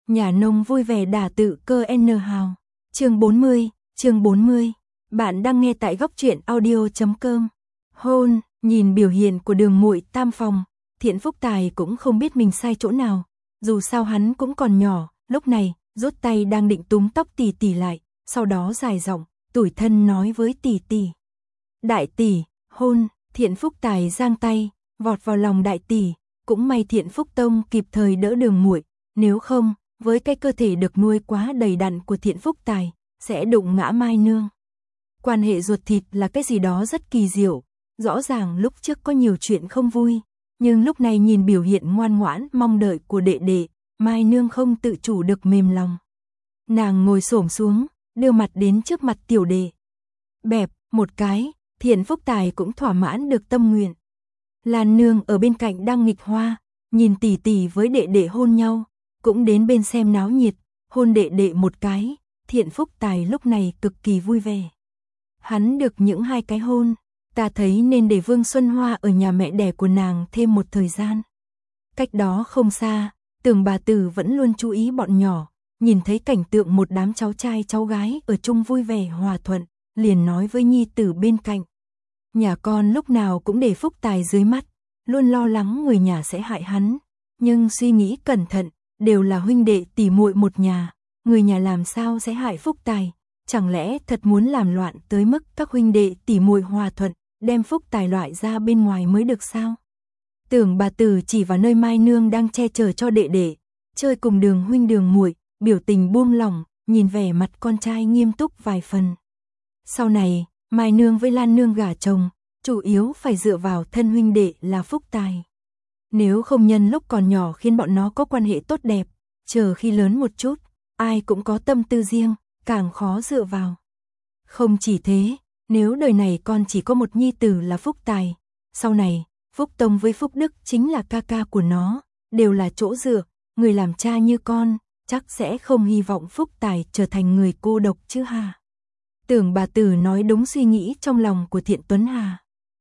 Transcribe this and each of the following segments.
Nhà nông vui vẻ đả tự cơ N hào. Chương 40. Bạn đang nghe tại góc truyện audio.com. Hôn, nhìn biểu hiện của Đường muội tam phòng, Thiện Phúc Tài cũng không biết mình sai chỗ nào. Dù sao hắn cũng còn nhỏ, lúc này, rút tay đang định túm tóc tỷ tỷ lại, sau đó dài giọng, tủi thân nói với tỷ tỷ. Đại tỷ, hôn, Thiện Phúc Tài giang tay, vọt vào lòng đại tỷ, cũng may Thiện Phúc Tông kịp thời đỡ Đường muội, nếu không, với cái cơ thể được nuôi quá đầy đặn của Thiện Phúc Tài, sẽ đụng ngã Mai Nương. Quan hệ ruột thịt là cái gì đó rất kỳ diệu, rõ ràng lúc trước có nhiều chuyện không vui, nhưng lúc này nhìn biểu hiện ngoan ngoãn mong đợi của đệ đệ, Mai Nương không tự chủ được mềm lòng. Nàng ngồi xổm xuống, đưa mặt đến trước mặt tiểu đệ. Bẹp, một cái, Thiện Phúc Tài cũng thỏa mãn được tâm nguyện. Lan Nương ở bên cạnh đang nghịch hoa, nhìn tỷ tỷ với đệ đệ hôn nhau, cũng đến bên xem náo nhiệt, hôn đệ đệ một cái, Thiện Phúc Tài lúc này cực kỳ vui vẻ. Hắn được những 2 cái hôn, ta thấy nên để Vương Xuân Hoa ở nhà mẹ đẻ của nàng thêm một thời gian. Cách đó không xa, Tưởng bà Tử vẫn luôn chú ý bọn nhỏ, nhìn thấy cảnh tượng một đám cháu trai cháu gái ở chung vui vẻ hòa thuận, liền nói với nhi tử bên cạnh. Nhà con lúc nào cũng để Phúc Tài dưới mắt, luôn lo lắng người nhà sẽ hại hắn, nhưng suy nghĩ cẩn thận, đều là huynh đệ tỷ muội một nhà, người nhà làm sao sẽ hại Phúc Tài, chẳng lẽ thật muốn làm loạn tới mức các huynh đệ tỷ muội hòa thuận, đem Phúc Tài loại ra bên ngoài mới được sao? Tưởng bà Tử chỉ vào nơi Mai Nương đang che chở cho đệ đệ, chơi cùng Đường huynh Đường muội, biểu tình buông lỏng, nhìn vẻ mặt con trai nghiêm túc vài phần. Sau này, Mai Nương với Lan Nương gả chồng, chủ yếu phải dựa vào thân huynh đệ là Phúc Tài. Nếu không nhân lúc còn nhỏ khiến bọn nó có quan hệ tốt đẹp, chờ khi lớn một chút, ai cũng có tâm tư riêng, càng khó dựa vào. Không chỉ thế, nếu đời này con chỉ có một nhi tử là Phúc Tài, sau này, Phúc Tông với Phúc Đức chính là ca ca của nó, đều là chỗ dựa, người làm cha như con, chắc sẽ không hy vọng Phúc Tài trở thành người cô độc chứ hà. Tưởng bà Tử nói đúng suy nghĩ trong lòng của Thiện Tuấn Hà.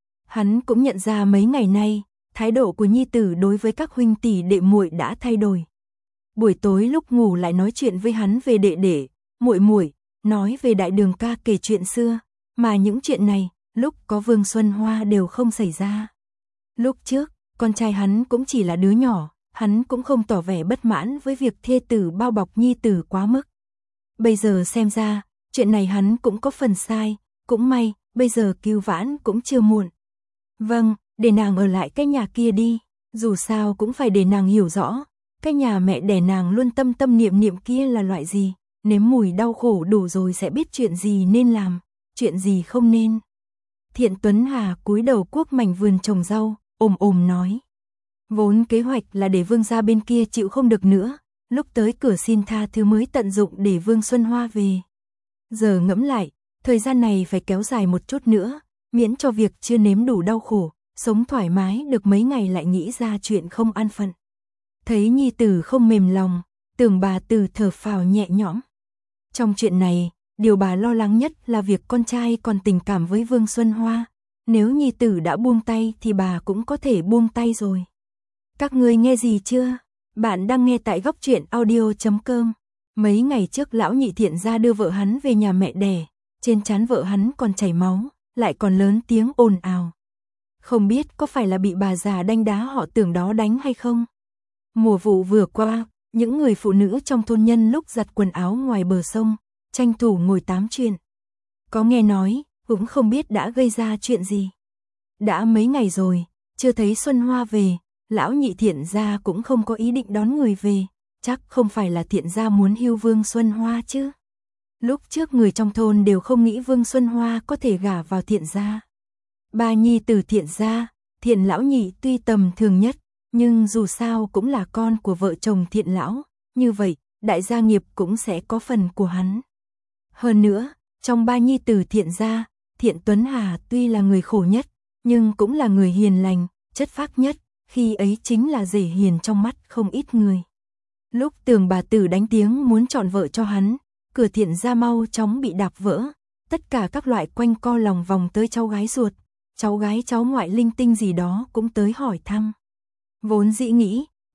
Hắn cũng nhận ra mấy ngày nay, thái độ của nhi tử đối với các huynh tỷ đệ muội đã thay đổi. Buổi tối lúc ngủ lại nói chuyện với hắn về đệ đệ, muội muội, nói về Đại Đường ca kể chuyện xưa, mà những chuyện này, lúc có Vương Xuân Hoa đều không xảy ra. Lúc trước, con trai hắn cũng chỉ là đứa nhỏ, hắn cũng không tỏ vẻ bất mãn với việc thê tử bao bọc nhi tử quá mức. Bây giờ xem ra, chuyện này hắn cũng có phần sai, cũng may, bây giờ cứu vãn cũng chưa muộn. Vâng, để nàng ở lại cái nhà kia đi, dù sao cũng phải để nàng hiểu rõ, cái nhà mẹ đẻ nàng luôn tâm tâm niệm niệm kia là loại gì, nếm mùi đau khổ đủ rồi sẽ biết chuyện gì nên làm, chuyện gì không nên. Thiện Tuấn Hà cúi đầu cuốc mảnh vườn trồng rau, nói. Vốn kế hoạch là để Vương gia bên kia chịu không được nữa, lúc tới cửa xin tha thứ mới tận dụng để Vương Xuân Hoa về. Giờ ngẫm lại, thời gian này phải kéo dài một chút nữa, miễn cho việc chưa nếm đủ đau khổ, sống thoải mái được mấy ngày lại nghĩ ra chuyện không an phận. Thấy nhi tử không mềm lòng, Tưởng bà Tử thở phào nhẹ nhõm. Trong chuyện này, điều bà lo lắng nhất là việc con trai còn tình cảm với Vương Xuân Hoa, nếu nhi tử đã buông tay thì bà cũng có thể buông tay rồi. Các ngươi nghe gì chưa? Bạn đang nghe tại góc truyện audio.com. Mấy ngày trước lão nhị Thiện gia đưa vợ hắn về nhà mẹ đẻ, trên trán vợ hắn còn chảy máu, lại còn lớn tiếng ồn ào. Không biết có phải là bị bà già đanh đá họ Tưởng đó đánh hay không? Mùa vụ vừa qua, những người phụ nữ trong thôn nhân lúc giặt quần áo ngoài bờ sông, tranh thủ ngồi tám chuyện. Có nghe nói, cũng không biết đã gây ra chuyện gì. Đã mấy ngày rồi, chưa thấy Xuân Hoa về, lão nhị Thiện gia cũng không có ý định đón người về, chắc không phải là Thiện gia muốn hưu Vương Xuân Hoa chứ. Lúc trước người trong thôn đều không nghĩ Vương Xuân Hoa có thể gả vào Thiện gia. Ba nhi tử Thiện gia, Thiện lão nhị tuy tầm thường nhất, nhưng dù sao cũng là con của vợ chồng Thiện lão, như vậy, đại gia nghiệp cũng sẽ có phần của hắn. Hơn nữa, trong ba nhi tử Thiện gia, Thiện Tuấn Hà tuy là người khổ nhất, nhưng cũng là người hiền lành, chất phác nhất, khi ấy chính là rể hiền trong mắt không ít người. Lúc Tưởng bà Tử đánh tiếng muốn chọn vợ cho hắn, cửa Thiện gia mau chóng bị đạp vỡ, tất cả các loại quanh co lòng vòng tới cháu gái ruột, cháu gái cháu ngoại linh tinh gì đó cũng tới hỏi thăm. Vốn dĩ nghĩ,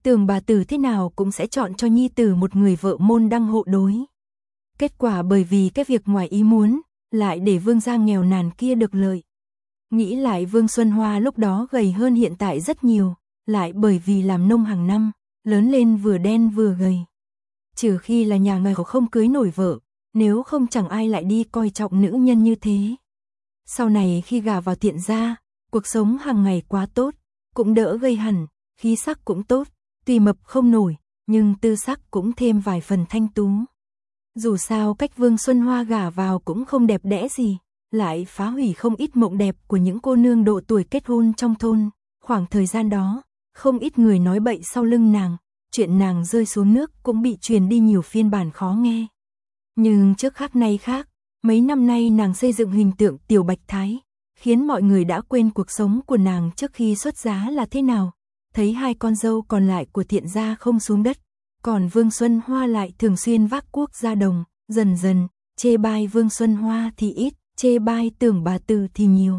Tưởng bà Tử thế nào cũng sẽ chọn cho nhi tử một người vợ môn đăng hộ đối. Kết quả bởi vì cái việc ngoài ý muốn, lại để Vương gia nghèo nàn kia được lợi. Nghĩ lại Vương Xuân Hoa lúc đó gầy hơn hiện tại rất nhiều, lại bởi vì làm nông hàng năm, lớn lên vừa đen vừa gầy. Trừ khi là nhà nghèo không cưới nổi vợ, nếu không chẳng ai lại đi coi trọng nữ nhân như thế. Sau này khi gả vào Thiện gia, cuộc sống hàng ngày quá tốt, cũng đỡ gây hẳn, khí sắc cũng tốt, tuy mập không nổi, nhưng tư sắc cũng thêm vài phần thanh tú. Dù sao cách Vương Xuân Hoa gả vào cũng không đẹp đẽ gì, lại phá hủy không ít mộng đẹp của những cô nương độ tuổi kết hôn trong thôn. Khoảng thời gian đó, không ít người nói bậy sau lưng nàng, chuyện nàng rơi xuống nước cũng bị truyền đi nhiều phiên bản khó nghe. Nhưng trước khác nay khác, mấy năm nay nàng xây dựng hình tượng tiểu bạch thái, khiến mọi người đã quên cuộc sống của nàng trước khi xuất giá là thế nào. Thấy hai con dâu còn lại của Thiện gia không xuống đất, còn Vương Xuân Hoa lại thường xuyên vác cuốc ra đồng, dần dần, chê bai Vương Xuân Hoa thì ít, chê bai Tưởng bà Tử thì nhiều.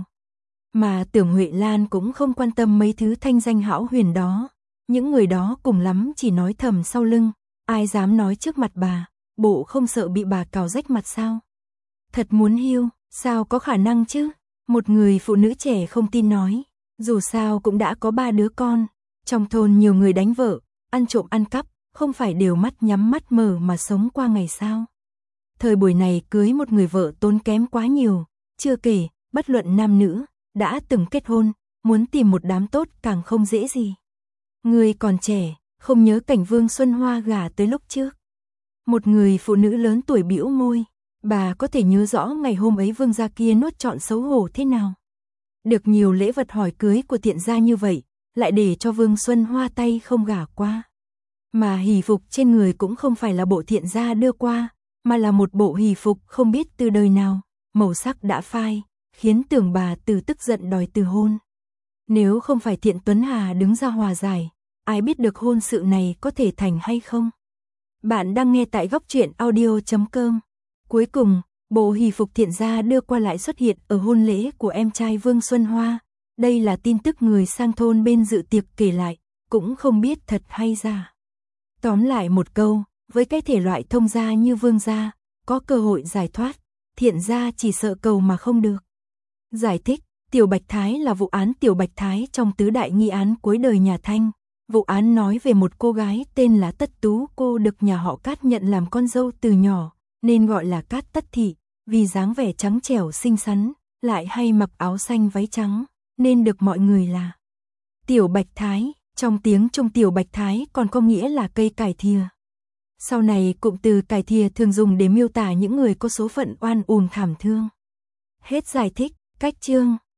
Mà Tưởng Huệ Lan cũng không quan tâm mấy thứ thanh danh hão huyền đó, những người đó cùng lắm chỉ nói thầm sau lưng, ai dám nói trước mặt bà, bộ không sợ bị bà cào rách mặt sao? Thật muốn hiêu, sao có khả năng chứ? Một người phụ nữ trẻ không tin nói, dù sao cũng đã có 3 đứa con, trong thôn nhiều người đánh vợ, ăn trộm ăn cắp, không phải đều mắt nhắm mắt mở mà sống qua ngày sao? Thời buổi này cưới một người vợ tốn kém quá nhiều, chưa kể, bất luận nam nữ, đã từng kết hôn, muốn tìm một đám tốt càng không dễ gì. Người còn trẻ, không nhớ cảnh Vương Xuân Hoa gả tới lúc trước. Một người phụ nữ lớn tuổi bĩu môi, bà có thể nhớ rõ ngày hôm ấy Vương gia kia nuốt trọn xấu hổ thế nào. Được nhiều lễ vật hỏi cưới của Thiện gia như vậy, lại để cho Vương Xuân Hoa tay không gả qua. Mà hỷ phục trên người cũng không phải là bộ Thiện gia đưa qua, mà là một bộ hỷ phục không biết từ đời nào, màu sắc đã phai, khiến Tưởng bà Tử tức giận đòi từ hôn. Nếu không phải Thiện Tuấn Hà đứng ra hòa giải, ai biết được hôn sự này có thể thành hay không. Bạn đang nghe tại Góc Truyện Audio.com. Cuối cùng, bộ hỷ phục Thiện gia đưa qua lại xuất hiện ở hôn lễ của em trai Vương Xuân Hoa. Đây là tin tức người sang thôn bên dự tiệc kể lại, cũng không biết thật hay giả. Tóm lại một câu, với cái thể loại thông gia như Vương gia, có cơ hội giải thoát, Thiện gia chỉ sợ cầu mà không được. Giải thích, Tiểu Bạch Thái là vụ án Tiểu Bạch Thái trong tứ đại nghi án cuối đời nhà Thanh. Vụ án nói về một cô gái tên là Tất Tú, cô được nhà họ Cát nhận làm con dâu từ nhỏ, nên gọi là Cát Tất Thị, vì dáng vẻ trắng trẻo xinh xắn, lại hay mặc áo xanh váy trắng, nên được mọi người là Tiểu Bạch Thái. Trong tiếng Trung Tiểu Bạch Thái còn có nghĩa là cây cải thìa. Sau này cụm từ cải thìa thường dùng để miêu tả những người có số phận oan uổng thảm thương. Hết giải thích, cách chương.